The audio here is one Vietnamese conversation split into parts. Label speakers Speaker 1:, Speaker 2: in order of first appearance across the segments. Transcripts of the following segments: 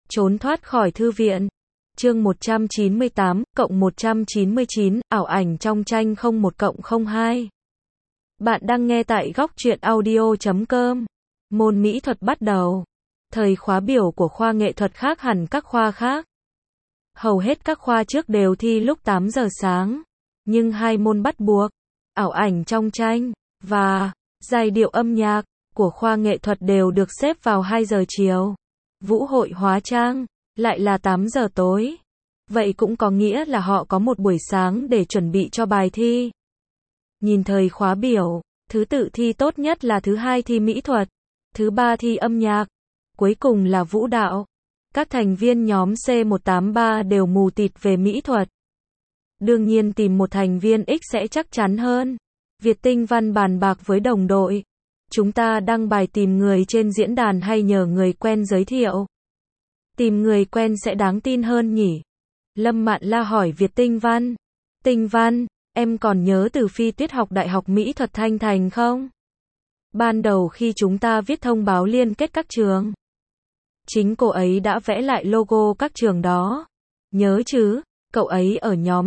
Speaker 1: Trốn thoát khỏi thư viện. Chương 198, cộng 199, ảo ảnh trong tranh 01+02. Bạn đang nghe tại góc truyện audio.com. Môn mỹ thuật bắt đầu. Thời khóa biểu của khoa nghệ thuật khác hẳn các khoa khác. Hầu hết các khoa trước đều thi lúc 8 giờ sáng. Nhưng hai môn bắt buộc, ảo ảnh trong tranh, và giai điệu âm nhạc, của khoa nghệ thuật đều được xếp vào 2 giờ chiều. Vũ hội hóa trang, lại là 8 giờ tối. Vậy cũng có nghĩa là họ có một buổi sáng để chuẩn bị cho bài thi. Nhìn thời khóa biểu, thứ tự thi tốt nhất là thứ hai thi mỹ thuật, thứ ba thi âm nhạc, cuối cùng là vũ đạo. Các thành viên nhóm C183 đều mù tịt về mỹ thuật. Đương nhiên tìm một thành viên X sẽ chắc chắn hơn. Việt Tinh Văn bàn bạc với đồng đội. Chúng ta đăng bài tìm người trên diễn đàn hay nhờ người quen giới thiệu? Tìm người quen sẽ đáng tin hơn nhỉ? Lâm Mạn La hỏi Việt Tinh Văn. Tinh Văn, em còn nhớ Từ Phi Tuyết học Đại học Mỹ thuật Thanh Thành không? Ban đầu khi chúng ta viết thông báo liên kết các trường, chính cô ấy đã vẽ lại logo các trường đó. Nhớ chứ, cậu ấy ở nhóm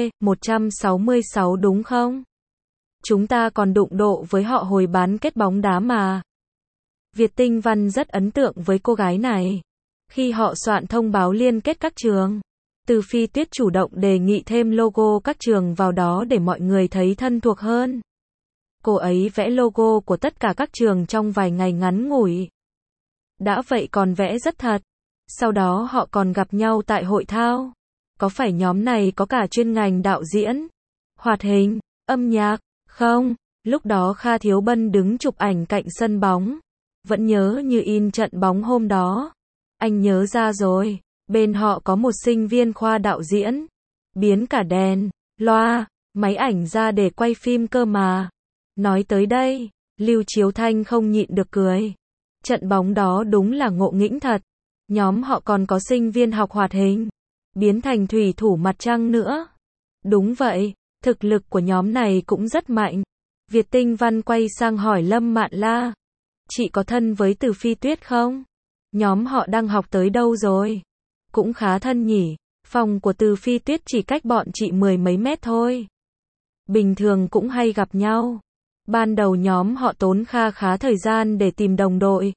Speaker 1: C166 đúng không? Chúng ta còn đụng độ với họ hồi bán kết bóng đá mà. Việt Tinh Văn rất ấn tượng với cô gái này. Khi họ soạn thông báo liên kết các trường, Từ Phi Tuyết chủ động đề nghị thêm logo các trường vào đó để mọi người thấy thân thuộc hơn. Cô ấy vẽ logo của tất cả các trường trong vài ngày ngắn ngủi. Đã vậy còn vẽ rất thật. Sau đó họ còn gặp nhau tại hội thao. Có phải nhóm này có cả chuyên ngành đạo diễn, hoạt hình, âm nhạc, không? Lúc đó Kha Thiếu Bân đứng chụp ảnh cạnh sân bóng. Vẫn nhớ như in trận bóng hôm đó. Anh nhớ ra rồi. Bên họ có một sinh viên khoa đạo diễn. Biến cả đèn, loa, máy ảnh ra để quay phim cơ mà. Nói tới đây, Lưu Chiếu Thanh không nhịn được cười. Trận bóng đó đúng là ngộ nghĩnh thật. Nhóm họ còn có sinh viên học hoạt hình, biến thành thủy thủ mặt trăng nữa. Đúng vậy, thực lực của nhóm này cũng rất mạnh. Việt Tinh Văn quay sang hỏi Lâm Mạn La. Chị có thân với Từ Phi Tuyết không? Nhóm họ đang học tới đâu rồi? Cũng khá thân nhỉ. Phòng của Từ Phi Tuyết chỉ cách bọn chị 10 mấy mét thôi. Bình thường cũng hay gặp nhau. Ban đầu nhóm họ tốn khá thời gian để tìm đồng đội.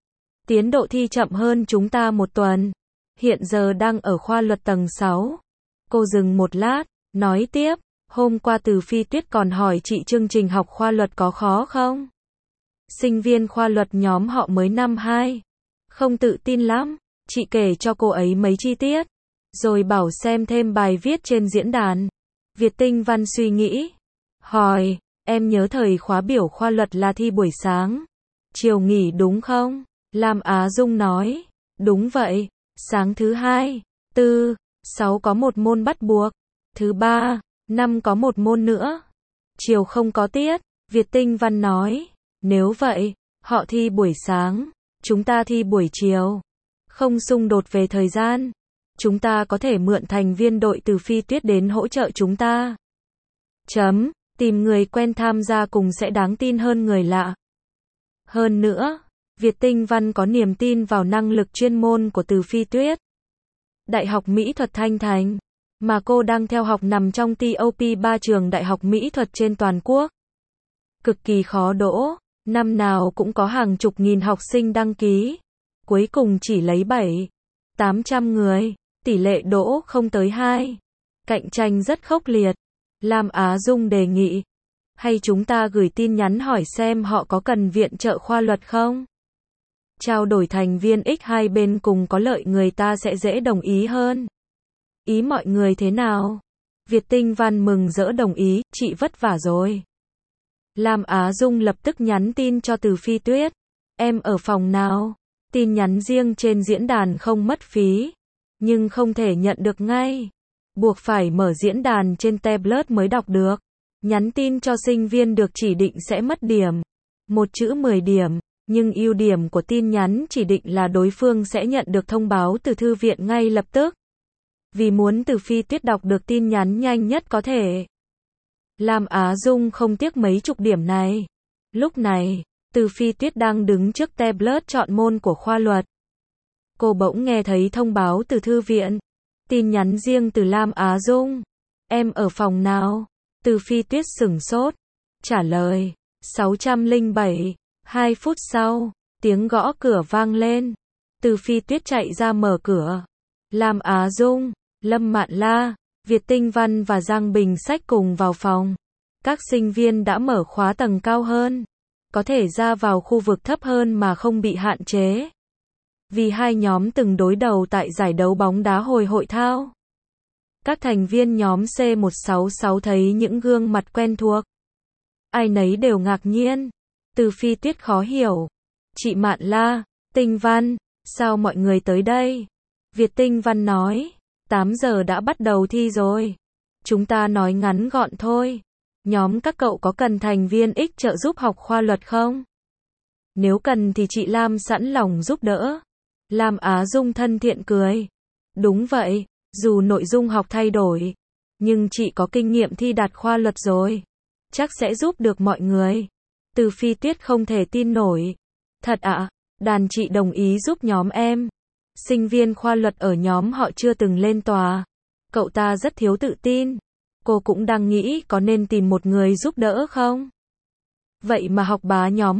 Speaker 1: Tiến độ thi chậm hơn chúng ta một tuần. Hiện giờ đang ở khoa luật tầng 6. Cô dừng một lát, nói tiếp. Hôm qua Từ Phi Tuyết còn hỏi chị chương trình học khoa luật có khó không? Sinh viên khoa luật nhóm họ mới năm 2. Không tự tin lắm. Chị kể cho cô ấy mấy chi tiết. Rồi bảo xem thêm bài viết trên diễn đàn. Việt Tinh Văn suy nghĩ. Hỏi, em nhớ thời khóa biểu khoa luật là thi buổi sáng. Chiều nghỉ đúng không? Lam Á Dung nói. Đúng vậy. Sáng thứ 2, 4, 6 có một môn bắt buộc. Thứ 3, 5 có một môn nữa. Chiều không có tiết. Việt Tinh Văn nói. Nếu vậy, họ thi buổi sáng, chúng ta thi buổi chiều. Không xung đột về thời gian. Chúng ta có thể mượn thành viên đội Từ Phi Tuyết đến hỗ trợ chúng ta. Tìm người quen tham gia cùng sẽ đáng tin hơn người lạ. Hơn nữa, Việt Tinh Văn có niềm tin vào năng lực chuyên môn của Từ Phi Tuyết. Đại học Mỹ thuật Thanh Thành, mà cô đang theo học nằm trong top 3 trường đại học mỹ thuật trên toàn quốc. Cực kỳ khó đỗ, năm nào cũng có hàng chục nghìn học sinh đăng ký. Cuối cùng chỉ lấy 700-800 người, tỷ lệ đỗ không tới 2. Cạnh tranh rất khốc liệt. Lam Á Dung đề nghị. Hay chúng ta gửi tin nhắn hỏi xem họ có cần viện trợ khoa luật không? Trao đổi thành viên X hai bên cùng có lợi người ta sẽ dễ đồng ý hơn. Ý mọi người thế nào? Việt Tinh Văn mừng rỡ đồng ý, chị vất vả rồi. Lam Á Dung lập tức nhắn tin cho Từ Phi Tuyết. Em ở phòng nào? Tin nhắn riêng trên diễn đàn không mất phí, nhưng không thể nhận được ngay. Buộc phải mở diễn đàn trên tablet mới đọc được. Nhắn tin cho sinh viên được chỉ định sẽ mất điểm. Một chữ 10 điểm. Nhưng ưu điểm của tin nhắn chỉ định là đối phương sẽ nhận được thông báo từ thư viện ngay lập tức. Vì muốn Từ Phi Tuyết đọc được tin nhắn nhanh nhất có thể. Lam Á Dung không tiếc mấy chục điểm này. Lúc này, Từ Phi Tuyết đang đứng trước tablet chọn môn của khoa luật. cô bỗng nghe thấy thông báo từ thư viện. Tin nhắn riêng từ Lam Á Dung. Em ở phòng nào? Từ Phi Tuyết sửng sốt. Trả lời. 607. 2 phút sau, tiếng gõ cửa vang lên. Từ Phi Tuyết chạy ra mở cửa. Lam Á Dung, Lâm Mạn La, Việt Tinh Văn và Giang Bình Sách cùng vào phòng. Các sinh viên đã mở khóa tầng cao hơn. Có thể ra vào khu vực thấp hơn mà không bị hạn chế. Vì hai nhóm từng đối đầu tại giải đấu bóng đá hồi hội thao. Các thành viên nhóm C166 thấy những gương mặt quen thuộc. Ai nấy đều ngạc nhiên. Từ Phi Tuyết khó hiểu. Chị Mạn La, Tinh Văn, sao mọi người tới đây? Việt Tinh Văn nói, 8 giờ đã bắt đầu thi rồi. Chúng ta nói ngắn gọn thôi. Nhóm các cậu có cần thành viên X trợ giúp học khoa luật không? Nếu cần thì chị Lam sẵn lòng giúp đỡ. Lam Á Dung thân thiện cười. Đúng vậy, dù nội dung học thay đổi, nhưng chị có kinh nghiệm thi đạt khoa luật rồi. Chắc sẽ giúp được mọi người. Từ Phi Tuyết không thể tin nổi. Thật ạ, đàn chị đồng ý giúp nhóm em. Sinh viên khoa luật ở nhóm họ chưa từng lên tòa. Cậu ta rất thiếu tự tin. Cô cũng đang nghĩ có nên tìm một người giúp đỡ không? Vậy mà học bá nhóm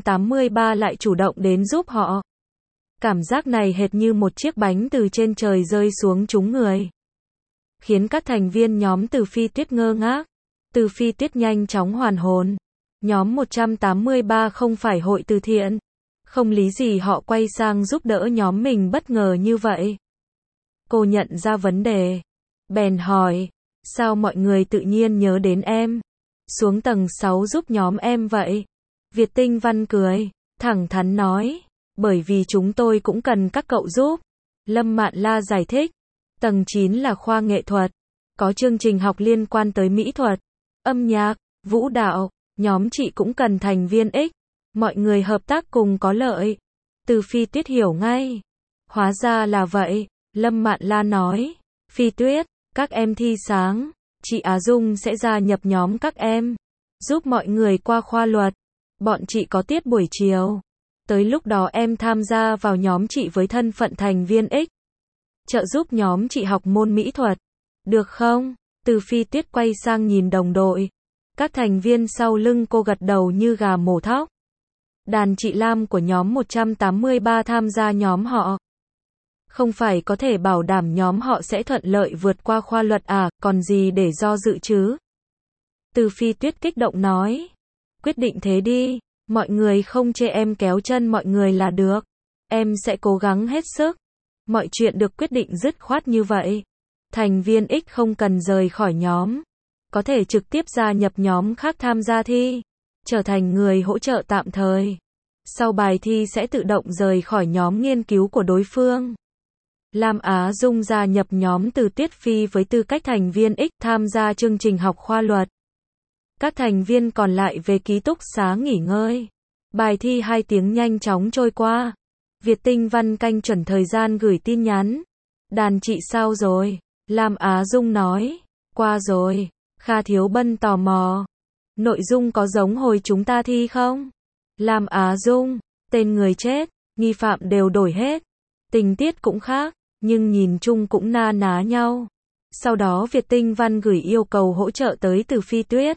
Speaker 1: 183 lại chủ động đến giúp họ. Cảm giác này hệt như một chiếc bánh từ trên trời rơi xuống trúng người. Khiến các thành viên nhóm Từ Phi Tuyết ngơ ngác. Từ Phi Tuyết nhanh chóng hoàn hồn. Nhóm 183 không phải hội từ thiện. Không lý gì họ quay sang giúp đỡ nhóm mình bất ngờ như vậy. Cô nhận ra vấn đề. Bèn hỏi, sao mọi người tự nhiên nhớ đến em? Xuống tầng 6 giúp nhóm em vậy? Việt Tinh Văn cười, thẳng thắn nói, bởi vì chúng tôi cũng cần các cậu giúp. Lâm Mạn La giải thích, tầng 9 là khoa nghệ thuật, có chương trình học liên quan tới mỹ thuật, âm nhạc, vũ đạo, nhóm chị cũng cần thành viên X. Mọi người hợp tác cùng có lợi. Từ Phi Tuyết hiểu ngay. Hóa ra là vậy, Lâm Mạn La nói. Phi Tuyết, các em thi sáng, chị Á Dung sẽ gia nhập nhóm các em, giúp mọi người qua khoa luật. Bọn chị có tiết buổi chiều. Tới lúc đó em tham gia vào nhóm chị với thân phận thành viên X. Trợ giúp nhóm chị học môn mỹ thuật. Được không? Từ Phi Tuyết quay sang nhìn đồng đội. Các thành viên sau lưng cô gật đầu như gà mổ thóc. Đàn chị Lam của nhóm 183 tham gia nhóm họ. Không phải có thể bảo đảm nhóm họ sẽ thuận lợi vượt qua khoa luật à, còn gì để do dự chứ? Từ Phi Tuyết kích động nói. Quyết định thế đi, mọi người không chê em kéo chân mọi người là được. Em sẽ cố gắng hết sức. Mọi chuyện được quyết định dứt khoát như vậy. Thành viên X không cần rời khỏi nhóm. Có thể trực tiếp gia nhập nhóm khác tham gia thi. Trở thành người hỗ trợ tạm thời. Sau bài thi sẽ tự động rời khỏi nhóm nghiên cứu của đối phương. Lam Á Dung gia nhập nhóm Từ Tuyết Phi với tư cách thành viên X tham gia chương trình học khoa luật. Các thành viên còn lại về ký túc xá nghỉ ngơi. Bài thi 2 tiếng nhanh chóng trôi qua. Việt Tinh Văn canh chuẩn thời gian gửi tin nhắn. Đàn chị sao rồi? Lam Á Dung nói. Qua rồi. Kha Thiếu Bân tò mò. Nội dung có giống hồi chúng ta thi không? Lam Á Dung. Tên người chết, nghi phạm đều đổi hết. Tình tiết cũng khác, nhưng nhìn chung cũng na ná nhau. Sau đó Việt Tinh Văn gửi yêu cầu hỗ trợ tới Từ Phi Tuyết.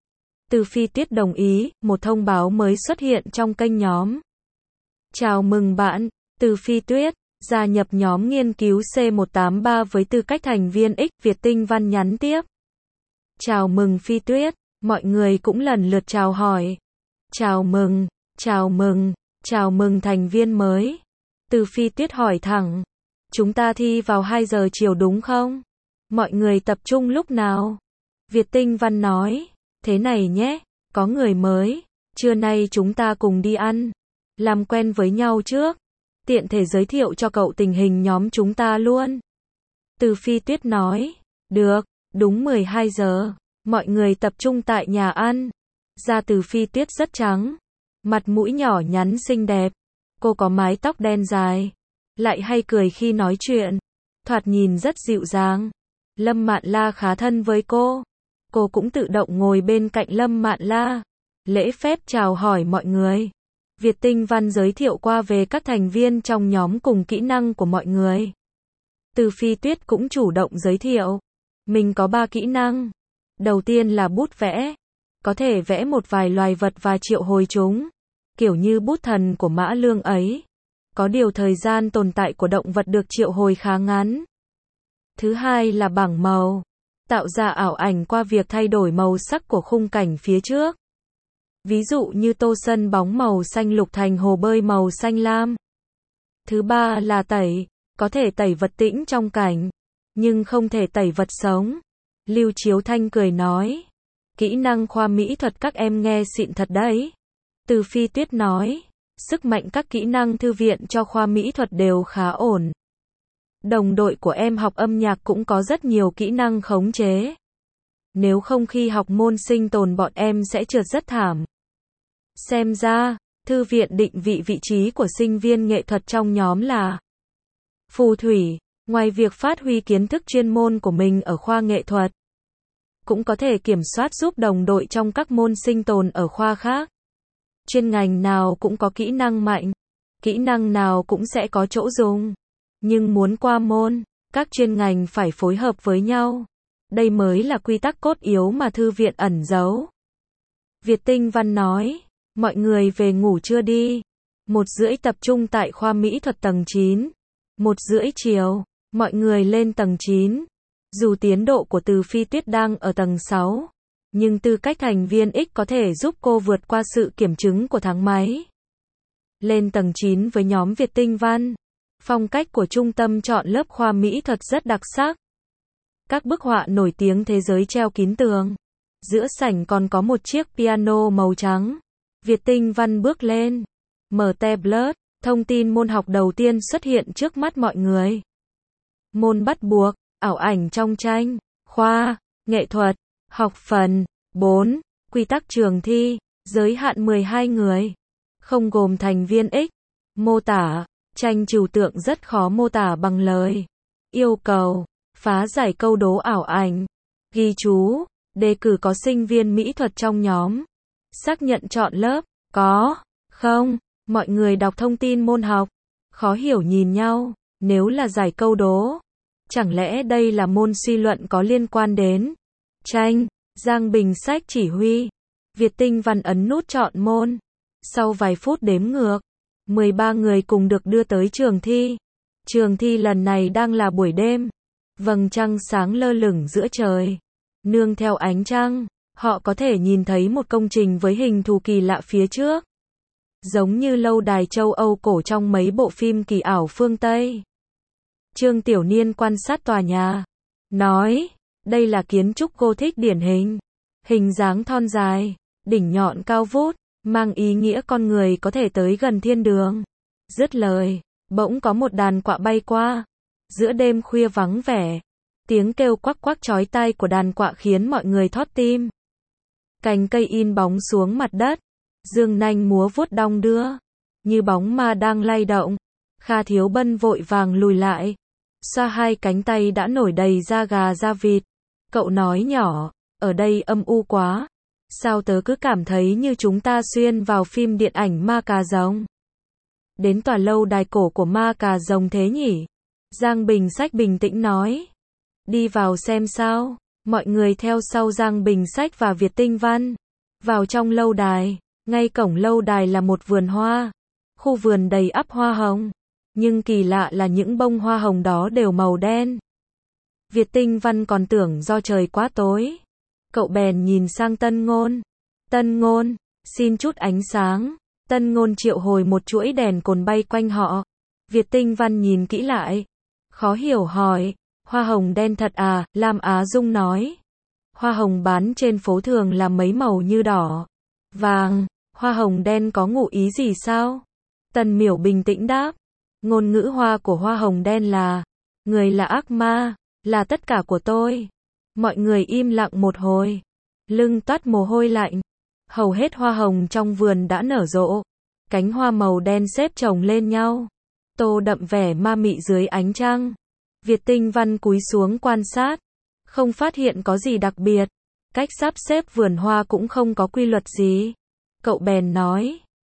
Speaker 1: Từ Phi Tuyết đồng ý, một thông báo mới xuất hiện trong kênh nhóm. Chào mừng bạn, Từ Phi Tuyết, gia nhập nhóm nghiên cứu C183 với tư cách thành viên X. Việt Tinh Văn nhắn tiếp. Chào mừng Phi Tuyết, mọi người cũng lần lượt chào hỏi. Chào mừng, chào mừng, chào mừng thành viên mới. Từ Phi Tuyết hỏi thẳng. Chúng ta thi vào 2 giờ chiều đúng không? Mọi người tập trung lúc nào? Việt Tinh Văn nói. Thế này nhé, có người mới. Trưa nay chúng ta cùng đi ăn. Làm quen với nhau trước. Tiện thể giới thiệu cho cậu tình hình nhóm chúng ta luôn. Từ Phi Tuyết nói. Được, đúng 12 giờ. Mọi người tập trung tại nhà ăn. Da Từ Phi Tuyết rất trắng. Mặt mũi nhỏ nhắn xinh đẹp. Cô có mái tóc đen dài. Lại hay cười khi nói chuyện. Thoạt nhìn rất dịu dàng. Lâm Mạn La khá thân với cô. Cô cũng tự động ngồi bên cạnh Lâm Mạn La. Lễ phép chào hỏi mọi người. Việt Tinh Văn giới thiệu qua về các thành viên trong nhóm cùng kỹ năng của mọi người. Từ Phi Tuyết cũng chủ động giới thiệu. Mình có 3 kỹ năng. Đầu tiên là bút vẽ. Có thể vẽ một vài loài vật và triệu hồi chúng. Kiểu như bút thần của Mã Lương ấy. Có điều thời gian tồn tại của động vật được triệu hồi khá ngắn. Thứ hai là bảng màu. Tạo ra ảo ảnh qua việc thay đổi màu sắc của khung cảnh phía trước. Ví dụ như tô sân bóng màu xanh lục thành hồ bơi màu xanh lam. Thứ ba là tẩy. Có thể tẩy vật tĩnh trong cảnh. Nhưng không thể tẩy vật sống. Lưu Chiếu Thanh cười nói. Kỹ năng khoa mỹ thuật các em nghe xịn thật đấy. Từ Phi Tuyết nói. Sức mạnh các kỹ năng thư viện cho khoa mỹ thuật đều khá ổn. Đồng đội của em học âm nhạc cũng có rất nhiều kỹ năng khống chế. Nếu không khi học môn sinh tồn bọn em sẽ trượt rất thảm. Xem ra, thư viện định vị vị trí của sinh viên nghệ thuật trong nhóm là phù thủy. Ngoài việc phát huy kiến thức chuyên môn của mình ở khoa nghệ thuật, cũng có thể kiểm soát giúp đồng đội trong các môn sinh tồn ở khoa khác. Chuyên ngành nào cũng có kỹ năng mạnh, kỹ năng nào cũng sẽ có chỗ dùng. Nhưng muốn qua môn, các chuyên ngành phải phối hợp với nhau. Đây mới là quy tắc cốt yếu mà thư viện ẩn giấu. Việt Tinh Văn nói, mọi người về ngủ chưa đi. 1:30 tập trung tại khoa mỹ thuật tầng 9. 1:30 chiều, mọi người lên tầng 9. Dù tiến độ của Từ Phi Tuyết đang ở tầng 6, nhưng tư cách thành viên X có thể giúp cô vượt qua sự kiểm chứng của thang máy. Lên tầng 9 với nhóm Việt Tinh Văn. Phong cách của trung tâm chọn lớp khoa mỹ thuật rất đặc sắc. Các bức họa nổi tiếng thế giới treo kín tường. Giữa sảnh còn có một chiếc piano màu trắng. Việt Tinh Văn bước lên. Mở tablet. Thông tin môn học đầu tiên xuất hiện trước mắt mọi người. Môn bắt buộc, ảo ảnh trong tranh, khoa, nghệ thuật, học phần, 4, quy tắc trường thi, giới hạn 12 người, không gồm thành viên X, mô tả, tranh trừu tượng rất khó mô tả bằng lời, yêu cầu, phá giải câu đố ảo ảnh, ghi chú, đề cử có sinh viên mỹ thuật trong nhóm, xác nhận chọn lớp, có, không. Mọi người đọc thông tin môn học, khó hiểu nhìn nhau, nếu là giải câu đố. Chẳng lẽ đây là môn suy luận có liên quan đến tranh, Giang Bình Sách chỉ huy. Việt Tinh Văn ấn nút chọn môn. Sau vài phút đếm ngược, 13 người cùng được đưa tới trường thi. Trường thi lần này đang là buổi đêm. Vầng trăng sáng lơ lửng giữa trời. Nương theo ánh trăng, họ có thể nhìn thấy một công trình với hình thù kỳ lạ phía trước. Giống như lâu đài châu Âu cổ trong mấy bộ phim kỳ ảo phương Tây. Trương Tiểu Niên quan sát tòa nhà. Nói, đây là kiến trúc Gothic điển hình. Hình dáng thon dài, đỉnh nhọn cao vút, mang ý nghĩa con người có thể tới gần thiên đường. Dứt lời, bỗng có một đàn quạ bay qua. Giữa đêm khuya vắng vẻ, tiếng kêu quắc quắc chói tai của đàn quạ khiến mọi người thót tim. Cành cây in bóng xuống mặt đất. Dương nanh múa vuốt đong đưa, như bóng ma đang lay động. Kha Thiếu Bân vội vàng lùi lại, xoa hai cánh tay đã nổi đầy da gà da vịt. Cậu nói nhỏ, ở đây âm u quá. Sao tớ cứ cảm thấy như chúng ta xuyên vào phim điện ảnh Ma Cà Rồng. Đến tòa lâu đài cổ của Ma Cà Rồng thế nhỉ? Giang Bình Sách bình tĩnh nói. Đi vào xem sao. Mọi người theo sau Giang Bình Sách và Việt Tinh Văn. Vào trong lâu đài. Ngay cổng lâu đài là một vườn hoa. Khu vườn đầy ắp hoa hồng. Nhưng kỳ lạ là những bông hoa hồng đó đều màu đen. Việt Tinh Văn còn tưởng do trời quá tối. Cậu bèn nhìn sang Tân Ngôn. Tân Ngôn, xin chút ánh sáng. Tân Ngôn triệu hồi một chuỗi đèn cồn bay quanh họ. Việt Tinh Văn nhìn kỹ lại. Khó hiểu hỏi. Hoa hồng đen thật à? Lam Á Dung nói. Hoa hồng bán trên phố thường là mấy màu như đỏ, vàng. Hoa hồng đen có ngụ ý gì sao? Tần Miểu bình tĩnh đáp. Ngôn ngữ hoa của hoa hồng đen là, người là ác ma, là tất cả của tôi. Mọi người im lặng một hồi. Lưng toát mồ hôi lạnh. Hầu hết hoa hồng trong vườn đã nở rộ. Cánh hoa màu đen xếp chồng lên nhau. Tô đậm vẻ ma mị dưới ánh trăng. Việt Tinh Văn cúi xuống quan sát. Không phát hiện có gì đặc biệt. Cách sắp xếp vườn hoa cũng không có quy luật gì. Cậu bèn nói,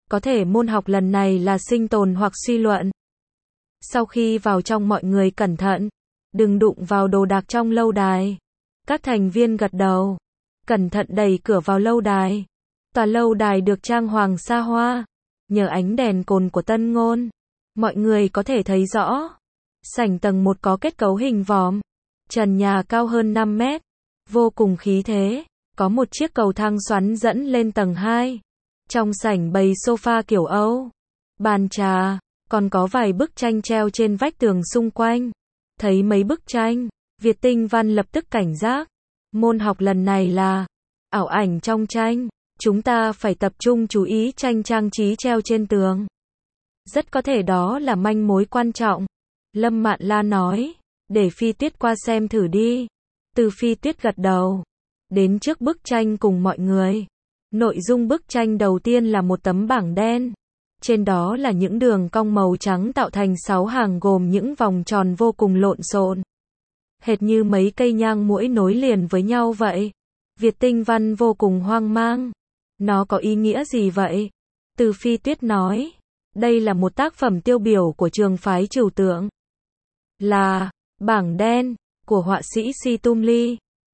Speaker 1: Có thể môn học lần này là sinh tồn hoặc suy luận. Sau khi vào trong mọi người cẩn thận, đừng đụng vào đồ đạc trong lâu đài. Các thành viên gật đầu, cẩn thận đẩy cửa vào lâu đài. Tòa lâu đài được trang hoàng xa hoa, nhờ ánh đèn cồn của tân ngôn, mọi người có thể thấy rõ. Sảnh tầng 1 có kết cấu hình vòm, trần nhà cao hơn 5 mét, vô cùng khí thế, có một chiếc cầu thang xoắn dẫn lên tầng 2. Trong sảnh bày sofa kiểu Âu, bàn trà, còn có vài bức tranh treo trên vách tường xung quanh. Thấy mấy bức tranh, Việt Tinh Văn lập tức cảnh giác. Môn học lần này là ảo ảnh trong tranh, chúng ta phải tập trung chú ý tranh trang trí treo trên tường. Rất có thể đó là manh mối quan trọng. Lâm Mạn La nói, để Phi Tuyết qua xem thử đi. Từ Phi Tuyết gật đầu, đến trước bức tranh cùng mọi người. Nội dung bức tranh đầu tiên là một tấm bảng đen. Trên đó là những đường cong màu trắng tạo thành 6 hàng gồm những vòng tròn vô cùng lộn xộn. Hệt như mấy cây nhang muỗi nối liền với nhau vậy. Việt Tinh Văn vô cùng hoang mang. Nó có ý nghĩa gì vậy? Từ Phi Tuyết nói, đây là một tác phẩm tiêu biểu của trường phái trừu tượng. Là bảng đen của họa sĩ Si Tum Lee.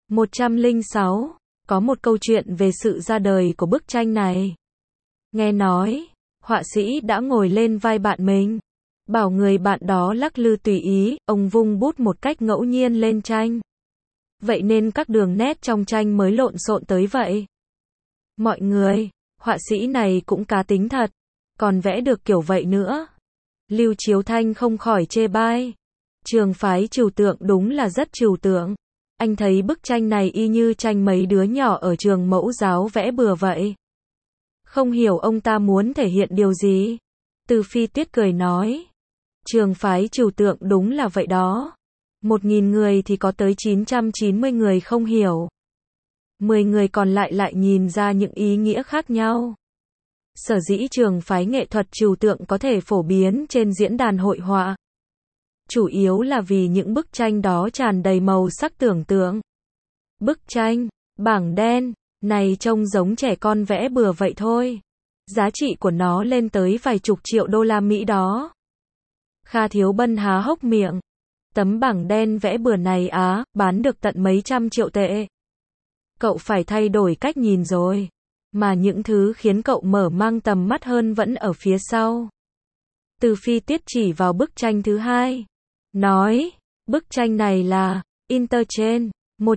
Speaker 1: 106. Có một câu chuyện về sự ra đời của bức tranh này. Nghe nói, họa sĩ đã ngồi lên vai bạn mình, bảo người bạn đó lắc lư tùy ý, ông vung bút một cách ngẫu nhiên lên tranh. Vậy nên các đường nét trong tranh mới lộn xộn tới vậy. Mọi người, họa sĩ này cũng cá tính thật, còn vẽ được kiểu vậy nữa. Lưu Chiếu Thanh không khỏi chê bai. Trường phái trừu tượng đúng là rất trừu tượng. Anh thấy bức tranh này y như tranh mấy đứa nhỏ ở trường mẫu giáo vẽ bừa vậy. Không hiểu ông ta muốn thể hiện điều gì. Từ Phi Tuyết cười nói, trường phái trừu tượng đúng là vậy đó. 1.000 người thì có tới 990 người không hiểu. 10 người còn lại nhìn ra những ý nghĩa khác nhau. Sở dĩ trường phái nghệ thuật trừu tượng có thể phổ biến trên diễn đàn hội họa, chủ yếu là vì những bức tranh đó tràn đầy màu sắc tưởng tượng. Bức tranh, bảng đen, này trông giống trẻ con vẽ bừa vậy thôi. Giá trị của nó lên tới vài chục triệu đô la Mỹ đó. Kha Thiếu Bân há hốc miệng. Tấm bảng đen vẽ bừa này bán được tận mấy trăm triệu tệ. Cậu phải thay đổi cách nhìn rồi. Mà những thứ khiến cậu mở mang tầm mắt hơn vẫn ở phía sau. Từ Phi Tuyết chỉ vào bức tranh thứ hai. Nói, bức tranh này là Interchain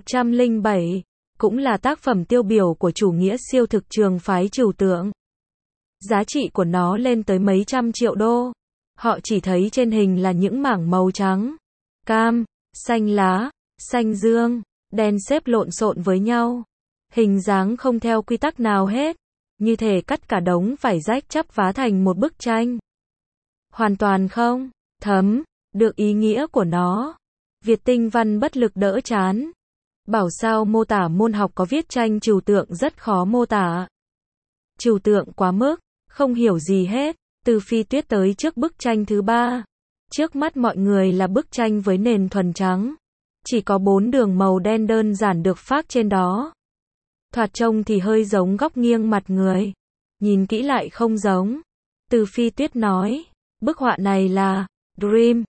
Speaker 1: 107, cũng là tác phẩm tiêu biểu của chủ nghĩa siêu thực trường phái trừu tượng. Giá trị của nó lên tới mấy trăm triệu đô. Họ chỉ thấy trên hình là những mảng màu trắng, cam, xanh lá, xanh dương, đen xếp lộn xộn với nhau. Hình dáng không theo quy tắc nào hết, như thể cắt cả đống vải rách chắp vá thành một bức tranh. Hoàn toàn không thấm được ý nghĩa của nó. Việt Tinh Văn bất lực đỡ chán. Bảo sao mô tả môn học có viết tranh trừu tượng rất khó mô tả. Trừu tượng quá mức, không hiểu gì hết. Từ Phi Tuyết tới trước bức tranh thứ ba. Trước mắt mọi người là bức tranh với nền thuần trắng. Chỉ có 4 đường màu đen đơn giản được phác trên đó. Thoạt trông thì hơi giống góc nghiêng mặt người. Nhìn kỹ lại không giống. Từ Phi Tuyết nói, bức họa này là Dream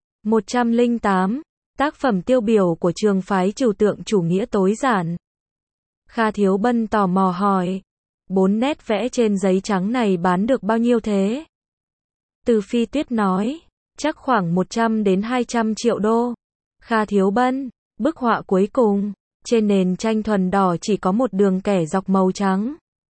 Speaker 1: 108, tác phẩm tiêu biểu của trường phái trừu tượng chủ nghĩa tối giản. Kha Thiếu Bân tò mò hỏi, 4 nét vẽ trên giấy trắng này bán được bao nhiêu thế? Từ Phi Tuyết nói, chắc khoảng 100 đến 200 triệu đô. Kha Thiếu Bân, bức họa cuối cùng, trên nền tranh thuần đỏ chỉ có một đường kẻ dọc màu trắng.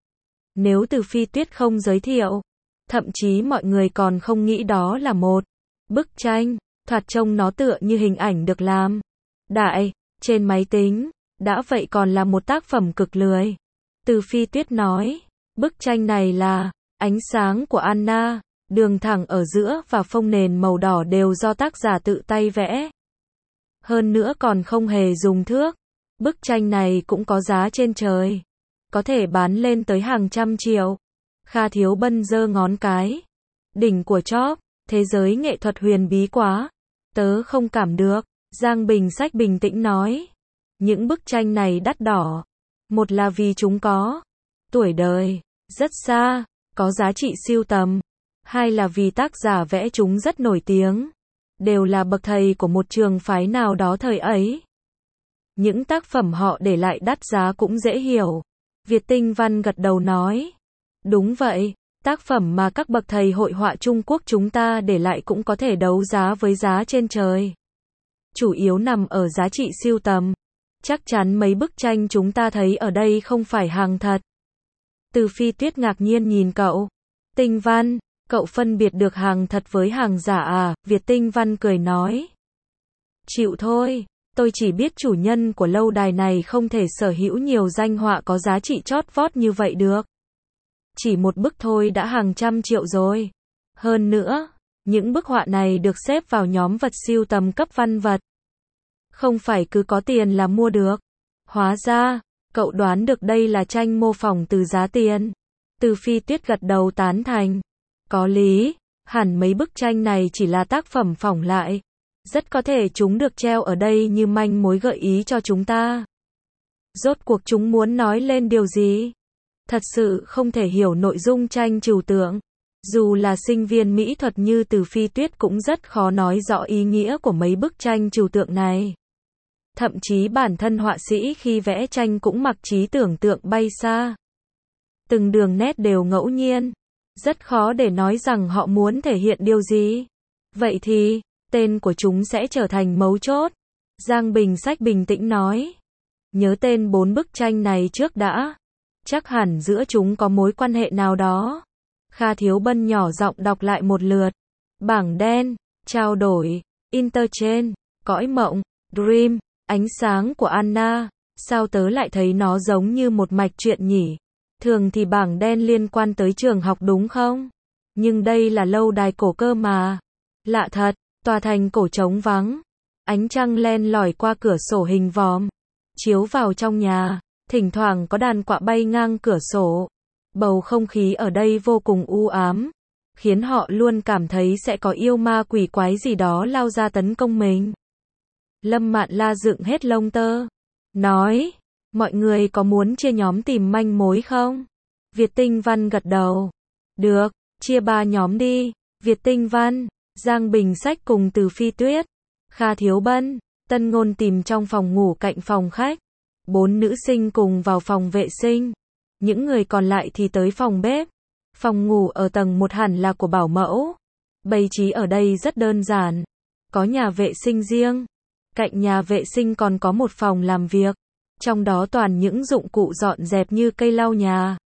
Speaker 1: Nếu Từ Phi Tuyết không giới thiệu, thậm chí mọi người còn không nghĩ đó là một bức tranh, thoạt trông nó tựa như hình ảnh được làm đại trên máy tính, đã vậy còn là một tác phẩm cực lười. Từ Phi Tuyết nói, bức tranh này là ánh sáng của Anna, đường thẳng ở giữa và phông nền màu đỏ đều do tác giả tự tay vẽ. Hơn nữa còn không hề dùng thước. Bức tranh này cũng có giá trên trời, có thể bán lên tới hàng trăm triệu. Kha Thiếu Bân giơ ngón cái. Đỉnh của chóp, thế giới nghệ thuật huyền bí quá. Tớ không cảm được. Giang Bình Sách bình tĩnh nói. Những bức tranh này đắt đỏ. Một là vì chúng có tuổi đời rất xa, có giá trị sưu tầm, hai là vì tác giả vẽ chúng rất nổi tiếng, đều là bậc thầy của một trường phái nào đó thời ấy. Những tác phẩm họ để lại đắt giá cũng dễ hiểu. Việt Tinh Văn gật đầu nói. Đúng vậy, tác phẩm mà các bậc thầy hội họa Trung Quốc chúng ta để lại cũng có thể đấu giá với giá trên trời. Chủ yếu nằm ở giá trị sưu tầm. Chắc chắn mấy bức tranh chúng ta thấy ở đây không phải hàng thật. Từ Phi Tuyết ngạc nhiên nhìn cậu. Tinh Văn, cậu phân biệt được hàng thật với hàng giả à? Việt Tinh Văn cười nói. Chịu thôi, tôi chỉ biết chủ nhân của lâu đài này không thể sở hữu nhiều danh họa có giá trị chót vót như vậy được. Chỉ một bức thôi đã hàng trăm triệu rồi. Hơn nữa, những bức họa này được xếp vào nhóm vật sưu tầm cấp văn vật. Không phải cứ có tiền là mua được. Hóa ra, cậu đoán được đây là tranh mô phỏng từ giá tiền. Từ Phi Tuyết gật đầu tán thành. Có lý, hẳn mấy bức tranh này chỉ là tác phẩm phỏng lại. Rất có thể chúng được treo ở đây như manh mối gợi ý cho chúng ta. Rốt cuộc chúng muốn nói lên điều gì? Thật sự không thể hiểu nội dung tranh trừu tượng. Dù là sinh viên mỹ thuật như Từ Phi Tuyết cũng rất khó nói rõ ý nghĩa của mấy bức tranh trừu tượng này. Thậm chí bản thân họa sĩ khi vẽ tranh cũng mặc trí tưởng tượng bay xa. Từng đường nét đều ngẫu nhiên. Rất khó để nói rằng họ muốn thể hiện điều gì. Vậy thì, tên của chúng sẽ trở thành mấu chốt. Giang Bình Sách bình tĩnh nói. Nhớ tên 4 bức tranh này trước đã. Chắc hẳn giữa chúng có mối quan hệ nào đó. Kha Thiếu Bân nhỏ giọng đọc lại một lượt. Bảng đen, trao đổi, interchange, cõi mộng, dream, ánh sáng của Anna. Sao tớ lại thấy nó giống như một mạch truyện nhỉ? Thường thì bảng đen liên quan tới trường học đúng không? Nhưng đây là lâu đài cổ cơ mà. Lạ thật, tòa thành cổ trống vắng. Ánh trăng len lỏi qua cửa sổ hình vòm, chiếu vào trong nhà. Thỉnh thoảng có đàn quạ bay ngang cửa sổ. Bầu không khí ở đây vô cùng u ám, khiến họ luôn cảm thấy sẽ có yêu ma quỷ quái gì đó lao ra tấn công mình. Lâm Mạn La dựng hết lông tơ, nói, mọi người có muốn chia nhóm tìm manh mối không? Việt Tinh Văn gật đầu. Được, chia 3 nhóm đi. Việt Tinh Văn, Giang Bình Sách cùng Từ Phi Tuyết, Kha Thiếu Bân, Tân Ngôn tìm trong phòng ngủ cạnh phòng khách. 4 nữ sinh cùng vào phòng vệ sinh. Những người còn lại thì tới phòng bếp. Phòng ngủ ở tầng 1 hẳn là của bảo mẫu. Bày trí ở đây rất đơn giản. Có nhà vệ sinh riêng. Cạnh nhà vệ sinh còn có một phòng làm việc. Trong đó toàn những dụng cụ dọn dẹp như cây lau nhà,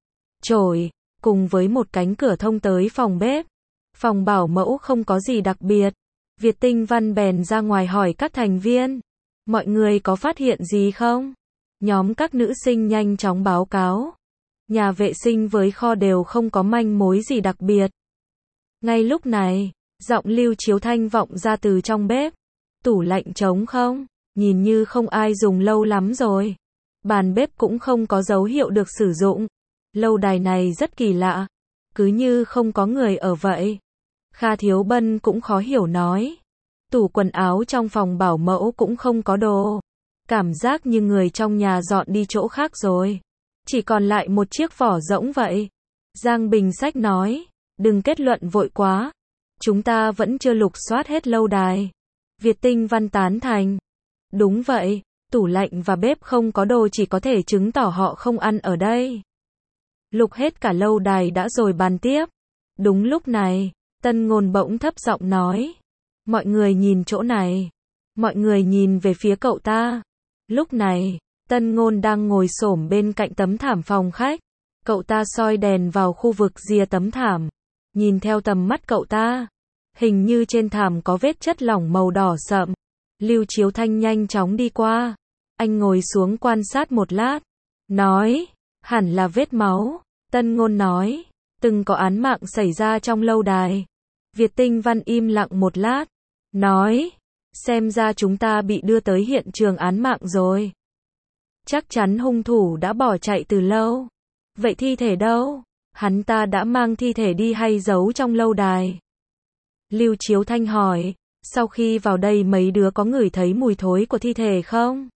Speaker 1: chổi, cùng với một cánh cửa thông tới phòng bếp. Phòng bảo mẫu không có gì đặc biệt. Việt Tinh Văn bèn ra ngoài hỏi các thành viên. Mọi người có phát hiện gì không? Nhóm các nữ sinh nhanh chóng báo cáo. Nhà vệ sinh với kho đều không có manh mối gì đặc biệt. Ngay lúc này, giọng Lưu Chiếu Thanh vọng ra từ trong bếp. Tủ lạnh trống không? Nhìn như không ai dùng lâu lắm rồi. Bàn bếp cũng không có dấu hiệu được sử dụng. Lâu đài này rất kỳ lạ. Cứ như không có người ở vậy. Kha Thiếu Bân cũng khó hiểu nói. Tủ quần áo trong phòng bảo mẫu cũng không có đồ. Cảm giác như người trong nhà dọn đi chỗ khác rồi. Chỉ còn lại một chiếc vỏ rỗng vậy. Giang Bình Sách nói. Đừng kết luận vội quá. Chúng ta vẫn chưa lục soát hết lâu đài. Việt Tinh Văn tán thành. Đúng vậy, tủ lạnh và bếp không có đồ chỉ có thể chứng tỏ họ không ăn ở đây. Lục hết cả lâu đài đã rồi bàn tiếp. Đúng lúc này, Tân Ngôn bỗng thấp giọng nói. Mọi người nhìn chỗ này. Mọi người nhìn về phía cậu ta. Lúc này, Tân Ngôn đang ngồi xổm bên cạnh tấm thảm phòng khách. Cậu ta soi đèn vào khu vực rìa tấm thảm. Nhìn theo tầm mắt cậu ta. Hình như trên thảm có vết chất lỏng màu đỏ sậm. Lưu Chiếu Thanh nhanh chóng đi qua. Anh ngồi xuống quan sát một lát. Nói, hẳn là vết máu. Tân Ngôn nói, từng có án mạng xảy ra trong lâu đài. Việt Tinh Văn im lặng một lát. Nói, xem ra chúng ta bị đưa tới hiện trường án mạng rồi. Chắc chắn hung thủ đã bỏ chạy từ lâu. Vậy thi thể đâu? Hắn ta đã mang thi thể đi hay giấu trong lâu đài? Lưu Chiếu Thanh hỏi. Sau khi vào đây mấy đứa có ngửi thấy mùi thối của thi thể không?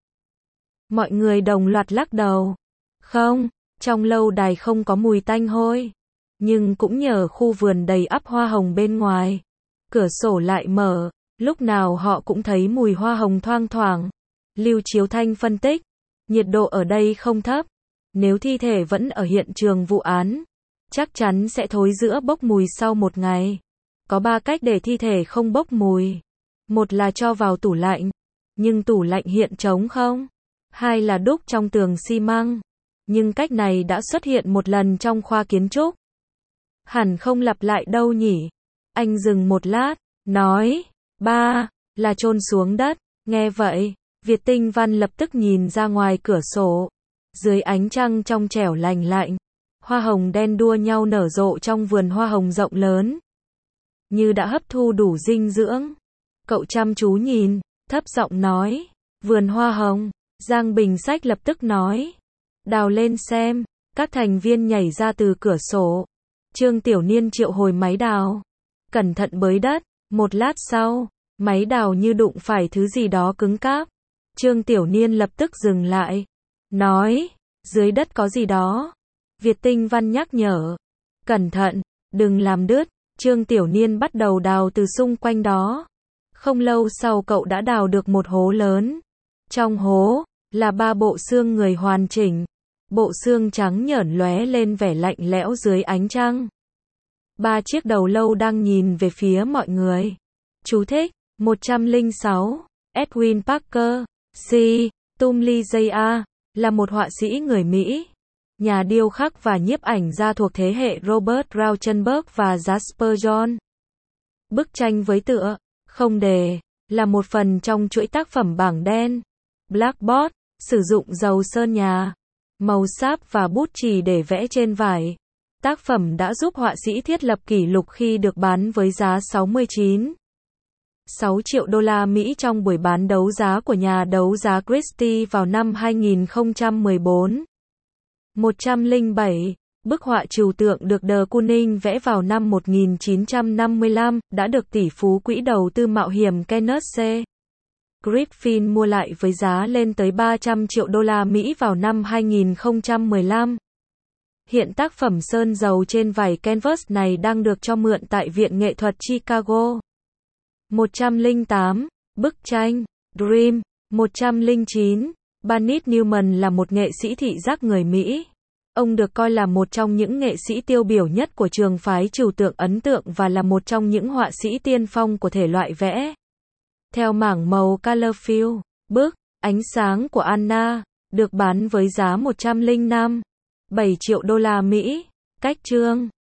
Speaker 1: Mọi người đồng loạt lắc đầu. Không, trong lâu đài không có mùi tanh hôi. Nhưng cũng nhờ khu vườn đầy ắp hoa hồng bên ngoài. Cửa sổ lại mở, lúc nào họ cũng thấy mùi hoa hồng thoang thoảng. Lưu Chiếu Thanh phân tích, nhiệt độ ở đây không thấp. Nếu thi thể vẫn ở hiện trường vụ án, chắc chắn sẽ thối rữa bốc mùi sau một ngày. Có 3 cách để thi thể không bốc mùi. Một là cho vào tủ lạnh, nhưng tủ lạnh hiện trống không. 2 là đúc trong tường xi măng, nhưng cách này đã xuất hiện một lần trong khoa kiến trúc. Hẳn không lặp lại đâu nhỉ? Anh dừng một lát, nói, 3 là chôn xuống đất. Nghe vậy, Việt Tinh Văn lập tức nhìn ra ngoài cửa sổ. Dưới ánh trăng trong trẻo lành lạnh, hoa hồng đen đua nhau nở rộ trong vườn hoa hồng rộng lớn. Như đã hấp thu đủ dinh dưỡng. Cậu chăm chú nhìn, thấp giọng nói, vườn hoa hồng. Giang Bình Sách lập tức nói, đào lên xem. Các thành viên nhảy ra từ cửa sổ. Trương Tiểu Niên triệu hồi máy đào. Cẩn thận bới đất. Một lát sau, máy đào như đụng phải thứ gì đó cứng cáp. Trương Tiểu Niên lập tức dừng lại. Nói, dưới đất có gì đó. Việt Tinh Văn nhắc nhở. Cẩn thận, đừng làm đứt. Trương Tiểu Niên bắt đầu đào từ xung quanh đó. Không lâu sau cậu đã đào được một hố lớn. Trong hố, là 3 bộ xương người hoàn chỉnh. Bộ xương trắng nhởn lóe lên vẻ lạnh lẽo dưới ánh trăng. 3 chiếc đầu lâu đang nhìn về phía mọi người. Chú thích, 106, Edwin Parker, C. Tumley J.A. là một họa sĩ người Mỹ, nhà điêu khắc và nhiếp ảnh gia thuộc thế hệ Robert Rauschenberg và Jasper John. Bức tranh với tựa, không đề, là một phần trong chuỗi tác phẩm bảng đen, Blackboard, sử dụng dầu sơn nhà, màu sáp và bút chì để vẽ trên vải. Tác phẩm đã giúp họa sĩ thiết lập kỷ lục khi được bán với giá 69,6 triệu đô la Mỹ trong buổi bán đấu giá của nhà đấu giá Christie vào năm 2014. 107. Bức họa trừu tượng được De Kooning vẽ vào năm 1955, đã được tỷ phú quỹ đầu tư mạo hiểm Kenneth C. Griffin mua lại với giá lên tới 300 triệu đô la Mỹ vào năm 2015. Hiện tác phẩm sơn dầu trên vải canvas này đang được cho mượn tại Viện Nghệ thuật Chicago. 108. Bức tranh Dream. 109. Barnett Newman là một nghệ sĩ thị giác người Mỹ. Ông được coi là một trong những nghệ sĩ tiêu biểu nhất của trường phái trừu tượng ấn tượng và là một trong những họa sĩ tiên phong của thể loại vẽ theo mảng màu color fill. Bức Ánh sáng của Anna được bán với giá 105,7 triệu đô la Mỹ. Cách chương